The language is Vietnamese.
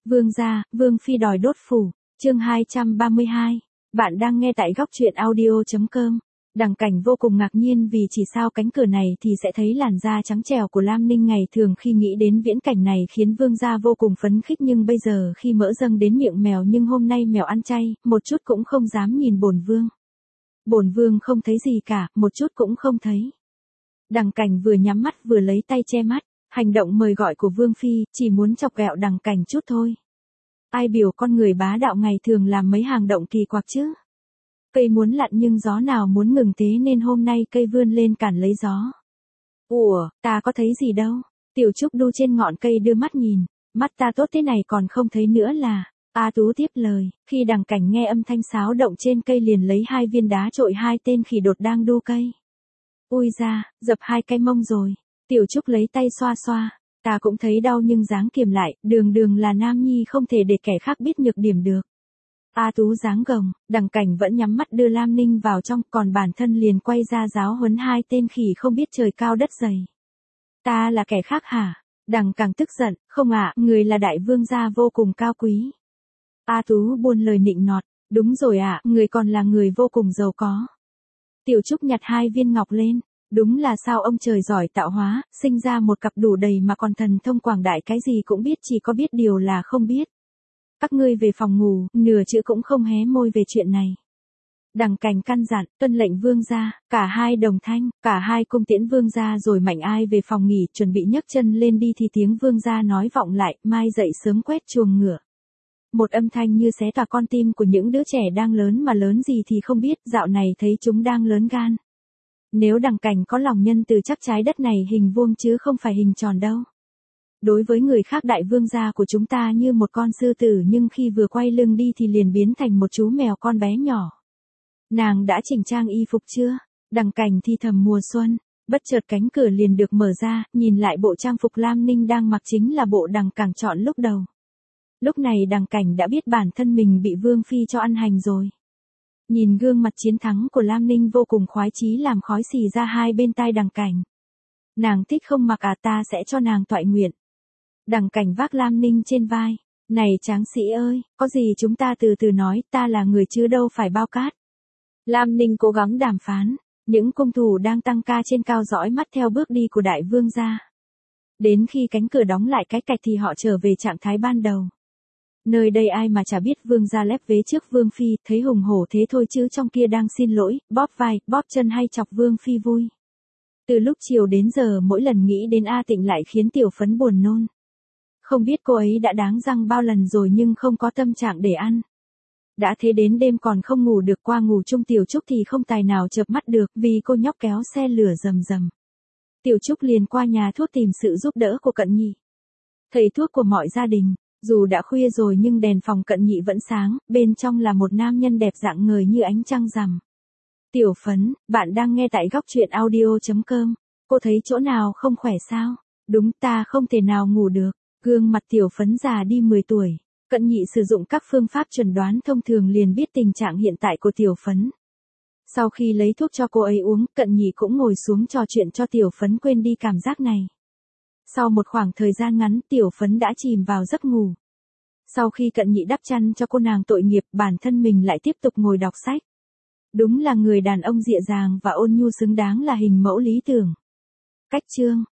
Vương gia, Vương phi đòi đốt phủ, chương 232. Bạn đang nghe tại góc truyện audio.com. Đằng Cảnh vô cùng ngạc nhiên vì chỉ sao cánh cửa này thì sẽ thấy làn da trắng trẻo của Lam Ninh ngày thường khi nghĩ đến viễn cảnh này khiến Vương gia vô cùng phấn khích, nhưng bây giờ khi mỡ dâng đến miệng mèo, nhưng hôm nay mèo ăn chay, một chút cũng không dám nhìn bổn vương. Bổn vương không thấy gì cả, một chút cũng không thấy. Đằng Cảnh vừa nhắm mắt vừa lấy tay che mắt, hành động mời gọi của Vương phi chỉ muốn chọc ghẹo Đằng Cảnh chút thôi. Ai biểu con người bá đạo ngày thường làm mấy hàng động kỳ quặc chứ. Cây muốn lặn nhưng gió nào muốn ngừng, thế nên hôm nay cây vươn lên cản lấy gió. Ủa, ta có thấy gì đâu. Tiểu Trúc đu trên ngọn cây đưa mắt nhìn, mắt ta tốt thế này còn không thấy nữa là. A Tú tiếp lời, khi Đằng Cảnh nghe âm thanh xáo động trên cây liền lấy 2 viên đá trội 2 tên khỉ đột đang đu cây. Ui ra, dập 2 cái mông rồi. Tiểu Trúc lấy tay xoa xoa, ta cũng thấy đau nhưng dáng kiềm lại, đường là nam nhi không thể để kẻ khác biết nhược điểm được. A Tú dáng gồng, Đằng Cảnh vẫn nhắm mắt đưa Lam Ninh vào trong, còn bản thân liền quay ra giáo huấn 2 tên khỉ không biết trời cao đất dày. Ta là kẻ khác hả? Đằng càng tức giận, không ạ, người là đại vương gia vô cùng cao quý. A Tú buôn lời nịnh nọt, đúng rồi ạ, người còn là người vô cùng giàu có. Tiểu Trúc nhặt 2 viên ngọc lên, đúng là sao ông trời giỏi tạo hóa, sinh ra một cặp đủ đầy mà còn thần thông quảng đại, cái gì cũng biết, chỉ có biết điều là không biết. Các ngươi về phòng ngủ, nửa chữ cũng không hé môi về chuyện này. Đằng Cảnh căn dặn, tuân lệnh vương gia, cả hai đồng thanh, cả hai cung tiễn vương gia rồi mạnh ai về phòng nghỉ, chuẩn bị nhấc chân lên đi thì tiếng vương gia nói vọng lại, mai dậy sớm quét chuồng ngựa. Một âm thanh như xé toạc con tim của những đứa trẻ đang lớn mà lớn gì thì không biết, dạo này thấy chúng đang lớn gan. Nếu Đằng Cảnh có lòng nhân từ chắc trái đất này hình vuông chứ không phải hình tròn đâu. Đối với người khác đại vương gia của chúng ta như một con sư tử, nhưng khi vừa quay lưng đi thì liền biến thành một chú mèo con bé nhỏ. Nàng đã chỉnh trang y phục chưa? Đằng Cảnh thì thầm mùa xuân, bất chợt cánh cửa liền được mở ra, nhìn lại bộ trang phục Lam Ninh đang mặc chính là bộ Đằng Cảnh chọn lúc đầu. Lúc này Đằng Cảnh đã biết bản thân mình bị Vương phi cho ăn hành rồi. Nhìn gương mặt chiến thắng của Lam Ninh vô cùng khoái chí làm khói xì ra hai bên tai Đằng Cảnh. Nàng thích không mặc à, ta sẽ cho nàng toại nguyện. Đằng Cảnh vác Lam Ninh trên vai. Này tráng sĩ ơi, có gì chúng ta từ từ nói, ta là người chứ đâu phải bao cát. Lam Ninh cố gắng đàm phán, những cung thủ đang tăng ca trên cao dõi mắt theo bước đi của đại vương gia. Đến khi cánh cửa đóng lại cái cạch thì họ trở về trạng thái ban đầu. Nơi đây ai mà chả biết vương gia lép vế trước vương phi, thấy hùng hổ thế thôi chứ trong kia đang xin lỗi, bóp vai, bóp chân hay chọc vương phi vui. Từ lúc chiều đến giờ mỗi lần nghĩ đến A Tịnh lại khiến Tiểu Phấn buồn nôn. Không biết cô ấy đã đáng răng bao lần rồi nhưng không có tâm trạng để ăn. Đã thế đến đêm còn không ngủ được, qua ngủ chung Tiểu Trúc thì không tài nào chợp mắt được vì cô nhóc kéo xe lửa rầm rầm. Tiểu Trúc liền qua nhà thuốc tìm sự giúp đỡ của Cận Nhị, thầy thuốc của mọi gia đình. Dù đã khuya rồi nhưng đèn phòng Cận Nhị vẫn sáng, bên trong là một nam nhân đẹp rạng ngời như ánh trăng rằm. Tiểu Phấn, bạn đang nghe tại góc truyện audio.com. Cô thấy chỗ nào không khỏe sao? Đúng, ta không thể nào ngủ được. Gương mặt Tiểu Phấn già đi 10 tuổi. Cận Nhị sử dụng các phương pháp chẩn đoán thông thường liền biết tình trạng hiện tại của Tiểu Phấn. Sau khi lấy thuốc cho cô ấy uống, Cận Nhị cũng ngồi xuống trò chuyện cho Tiểu Phấn quên đi cảm giác này. Sau một khoảng thời gian ngắn, Tiểu Phấn đã chìm vào giấc ngủ. Sau khi Cận Nhị đắp chăn cho cô nàng tội nghiệp, bản thân mình lại tiếp tục ngồi đọc sách. Đúng là người đàn ông dịa dàng và ôn nhu xứng đáng là hình mẫu lý tưởng. Cách chương